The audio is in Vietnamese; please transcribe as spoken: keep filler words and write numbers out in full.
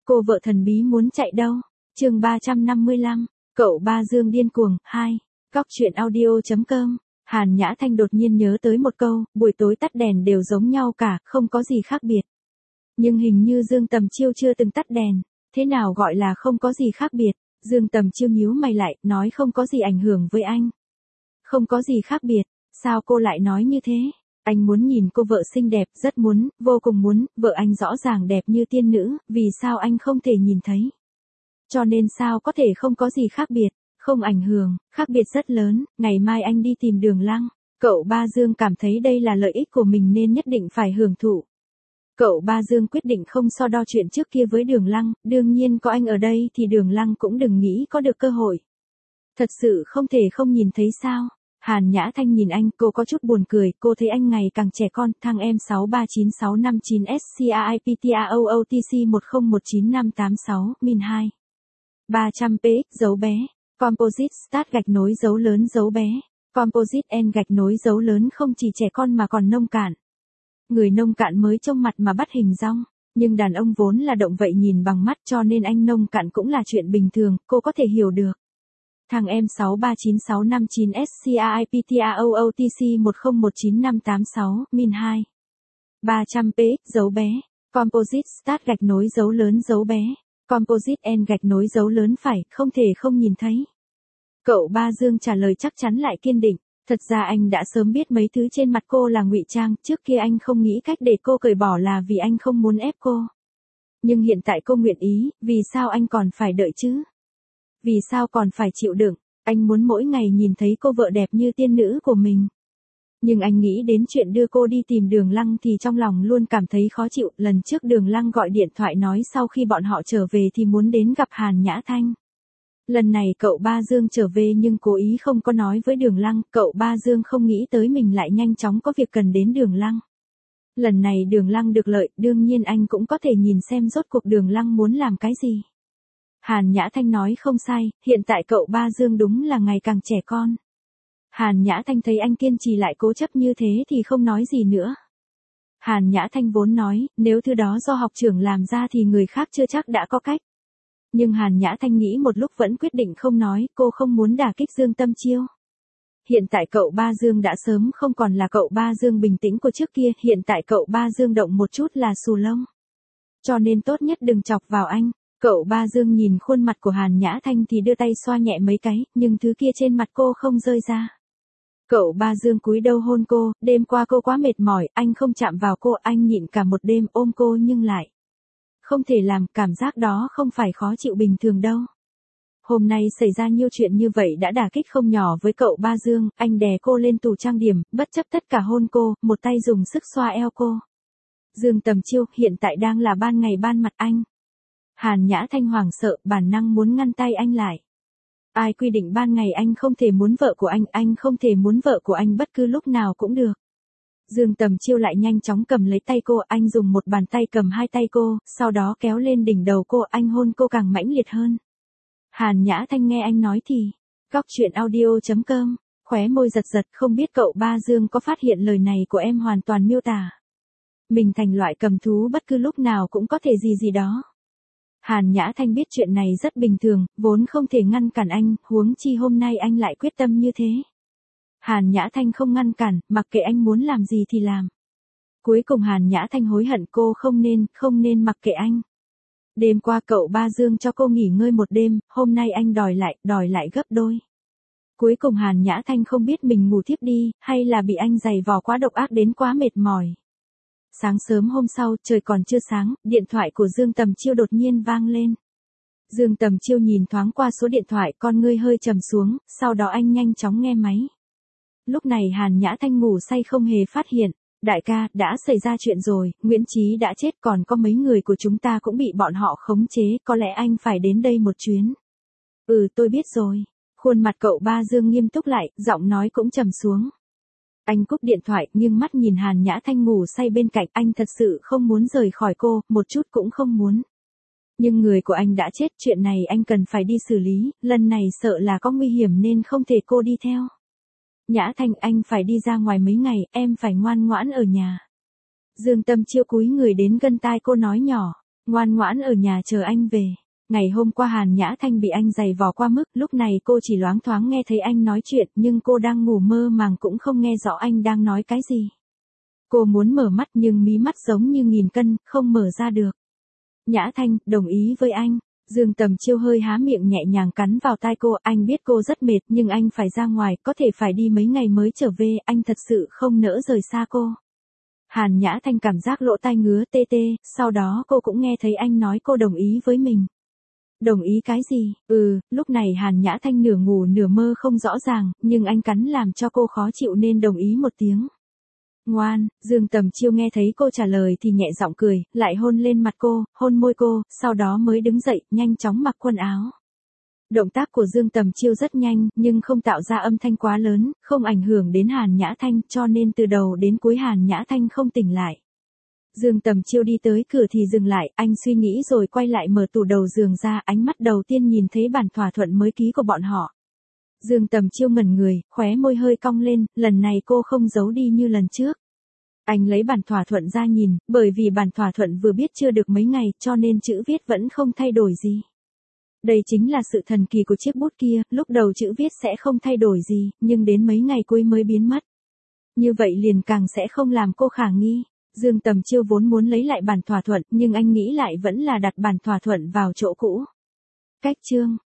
Cô vợ thần bí muốn chạy đâu? Chương ba trăm năm mươi lăm, cậu ba Dương điên cuồng, hai. Cóc truyện audio chấm com. Hàn Nhã Thanh đột nhiên nhớ tới một câu, buổi tối tắt đèn đều giống nhau cả, không có gì khác biệt. Nhưng hình như Dương Tầm Chiêu chưa từng tắt đèn, thế nào gọi là không có gì khác biệt? Dương Tầm Chiêu nhíu mày lại, nói không có gì ảnh hưởng với anh. Không có gì khác biệt, sao cô lại nói như thế? Anh muốn nhìn cô vợ xinh đẹp, rất muốn, vô cùng muốn, vợ anh rõ ràng đẹp như tiên nữ, vì sao anh không thể nhìn thấy? Cho nên sao có thể không có gì khác biệt, không ảnh hưởng, khác biệt rất lớn, ngày mai anh đi tìm Đường Lăng. Cậu ba Dương cảm thấy đây là lợi ích của mình nên nhất định phải hưởng thụ. Cậu ba Dương quyết định không so đo chuyện trước kia với Đường Lăng, đương nhiên có anh ở đây thì Đường Lăng cũng đừng nghĩ có được cơ hội. Thật sự không thể không nhìn thấy sao? Hàn Nhã Thanh nhìn anh, cô có chút buồn cười, cô thấy anh ngày càng trẻ con, thằng em sáu ba chín sáu năm chín S C A I P T A O O T C một không một chín năm tám sáu, min hai. ba trăm P X dấu bé, Composite Start gạch nối dấu lớn dấu bé, Composite N gạch nối dấu lớn không chỉ trẻ con mà còn nông cạn. Người nông cạn mới trông mặt mà bắt hình dong, nhưng đàn ông vốn là động vậy nhìn bằng mắt cho nên anh nông cạn cũng là chuyện bình thường, cô có thể hiểu được. Thằng em sáu ba chín sáu năm chín S C A I P T A O O T C một không một chín năm tám sáu, min hai. ba trăm P X dấu bé, Composite Start gạch nối dấu lớn dấu bé, Composite N gạch nối dấu lớn phải, không thể không nhìn thấy. Cậu ba Dương trả lời chắc chắn lại kiên định, thật ra anh đã sớm biết mấy thứ trên mặt cô là ngụy trang, trước kia anh không nghĩ cách để cô cởi bỏ là vì anh không muốn ép cô. Nhưng hiện tại cô nguyện ý, vì sao anh còn phải đợi chứ? Vì sao còn phải chịu đựng, anh muốn mỗi ngày nhìn thấy cô vợ đẹp như tiên nữ của mình. Nhưng anh nghĩ đến chuyện đưa cô đi tìm Đường Lăng thì trong lòng luôn cảm thấy khó chịu, lần trước Đường Lăng gọi điện thoại nói sau khi bọn họ trở về thì muốn đến gặp Hàn Nhã Thanh. Lần này cậu ba Dương trở về nhưng cố ý không có nói với Đường Lăng, cậu ba Dương không nghĩ tới mình lại nhanh chóng có việc cần đến Đường Lăng. Lần này Đường Lăng được lợi, đương nhiên anh cũng có thể nhìn xem rốt cuộc Đường Lăng muốn làm cái gì. Hàn Nhã Thanh nói không sai, hiện tại cậu ba Dương đúng là ngày càng trẻ con. Hàn Nhã Thanh thấy anh kiên trì lại cố chấp như thế thì không nói gì nữa. Hàn Nhã Thanh vốn nói, nếu thứ đó do học trưởng làm ra thì người khác chưa chắc đã có cách. Nhưng Hàn Nhã Thanh nghĩ một lúc vẫn quyết định không nói, cô không muốn đả kích Dương Tâm Chiêu. Hiện tại cậu ba Dương đã sớm không còn là cậu ba Dương bình tĩnh của trước kia, hiện tại cậu ba Dương động một chút là xù lông. Cho nên tốt nhất đừng chọc vào anh. Cậu ba Dương nhìn khuôn mặt của Hàn Nhã Thanh thì đưa tay xoa nhẹ mấy cái, nhưng thứ kia trên mặt cô không rơi ra. Cậu ba Dương cúi đầu hôn cô, đêm qua cô quá mệt mỏi, anh không chạm vào cô, anh nhịn cả một đêm ôm cô nhưng lại không thể làm, cảm giác đó không phải khó chịu bình thường đâu. Hôm nay xảy ra nhiều chuyện như vậy đã đả kích không nhỏ với cậu ba Dương, anh đè cô lên tủ trang điểm, bất chấp tất cả hôn cô, một tay dùng sức xoa eo cô. Dương Tầm Chiêu, hiện tại đang là ban ngày ban mặt anh. Hàn Nhã Thanh hoảng sợ, bản năng muốn ngăn tay anh lại. Ai quy định ban ngày anh không thể muốn vợ của anh, anh không thể muốn vợ của anh bất cứ lúc nào cũng được. Dương Tầm Chiêu lại nhanh chóng cầm lấy tay cô, anh dùng một bàn tay cầm hai tay cô, sau đó kéo lên đỉnh đầu cô, anh hôn cô càng mãnh liệt hơn. Hàn Nhã Thanh nghe anh nói thì, cóc truyện audio chấm com, khóe môi giật giật, không biết cậu ba Dương có phát hiện lời này của em hoàn toàn miêu tả mình thành loại cầm thú bất cứ lúc nào cũng có thể gì gì đó. Hàn Nhã Thanh biết chuyện này rất bình thường, vốn không thể ngăn cản anh, huống chi hôm nay anh lại quyết tâm như thế. Hàn Nhã Thanh không ngăn cản, mặc kệ anh muốn làm gì thì làm. Cuối cùng Hàn Nhã Thanh hối hận cô không nên, không nên mặc kệ anh. Đêm qua cậu ba Dương cho cô nghỉ ngơi một đêm, hôm nay anh đòi lại, đòi lại gấp đôi. Cuối cùng Hàn Nhã Thanh không biết mình ngủ thiếp đi, hay là bị anh giày vò quá độc ác đến quá mệt mỏi. Sáng sớm hôm sau, trời còn chưa sáng, điện thoại của Dương Tầm Chiêu đột nhiên vang lên. Dương Tầm Chiêu nhìn thoáng qua số điện thoại, con ngươi hơi trầm xuống, sau đó anh nhanh chóng nghe máy. Lúc này Hàn Nhã Thanh ngủ say không hề phát hiện. Đại ca, đã xảy ra chuyện rồi, Nguyễn Chí đã chết, còn có mấy người của chúng ta cũng bị bọn họ khống chế, có lẽ anh phải đến đây một chuyến. Ừ, tôi biết rồi. Khuôn mặt cậu ba Dương nghiêm túc lại, giọng nói cũng trầm xuống. Anh cúp điện thoại, nhưng mắt nhìn Hàn Nhã Thanh ngủ say bên cạnh, anh thật sự không muốn rời khỏi cô, một chút cũng không muốn. Nhưng người của anh đã chết, chuyện này anh cần phải đi xử lý, lần này sợ là có nguy hiểm nên không thể cô đi theo. Nhã Thanh, anh phải đi ra ngoài mấy ngày, em phải ngoan ngoãn ở nhà. Dương Tâm Chiêu cúi người đến gần tai cô nói nhỏ, Ngoan ngoãn ở nhà chờ anh về. Ngày hôm qua Hàn Nhã Thanh bị anh giày vò qua mức, lúc này cô chỉ loáng thoáng nghe thấy anh nói chuyện, nhưng cô đang ngủ mơ màng cũng không nghe rõ anh đang nói cái gì. Cô muốn mở mắt nhưng mí mắt giống như nghìn cân, không mở ra được. Nhã Thanh, đồng ý với anh. Dương Tầm Chiêu hơi há miệng nhẹ nhàng cắn vào tai cô, anh biết cô rất mệt nhưng anh phải ra ngoài, có thể phải đi mấy ngày mới trở về, anh thật sự không nỡ rời xa cô. Hàn Nhã Thanh cảm giác lỗ tai ngứa tê tê, sau đó cô cũng nghe thấy anh nói cô đồng ý với mình. Đồng ý cái gì? Ừ, lúc này Hàn Nhã Thanh nửa ngủ nửa mơ không rõ ràng, nhưng anh cắn làm cho cô khó chịu nên đồng ý một tiếng. Ngoan, Dương Tầm Chiêu nghe thấy cô trả lời thì nhẹ giọng cười, lại hôn lên mặt cô, hôn môi cô, sau đó mới đứng dậy, nhanh chóng mặc quần áo. Động tác của Dương Tầm Chiêu rất nhanh, nhưng không tạo ra âm thanh quá lớn, không ảnh hưởng đến Hàn Nhã Thanh, cho nên từ đầu đến cuối Hàn Nhã Thanh không tỉnh lại. Dương Tầm Chiêu đi tới cửa thì dừng lại, anh suy nghĩ rồi quay lại mở tủ đầu giường ra, ánh mắt đầu tiên nhìn thấy bản thỏa thuận mới ký của bọn họ. Dương Tầm Chiêu ngẩn người, khóe môi hơi cong lên, lần này cô không giấu đi như lần trước. Anh lấy bản thỏa thuận ra nhìn, bởi vì bản thỏa thuận vừa biết chưa được mấy ngày, cho nên chữ viết vẫn không thay đổi gì. Đây chính là sự thần kỳ của chiếc bút kia, lúc đầu chữ viết sẽ không thay đổi gì, nhưng đến mấy ngày cuối mới biến mất. Như vậy liền càng sẽ không làm cô khả nghi. Dương Tầm Chiêu vốn muốn lấy lại bản thỏa thuận, nhưng anh nghĩ lại vẫn là đặt bản thỏa thuận vào chỗ cũ. Cách chương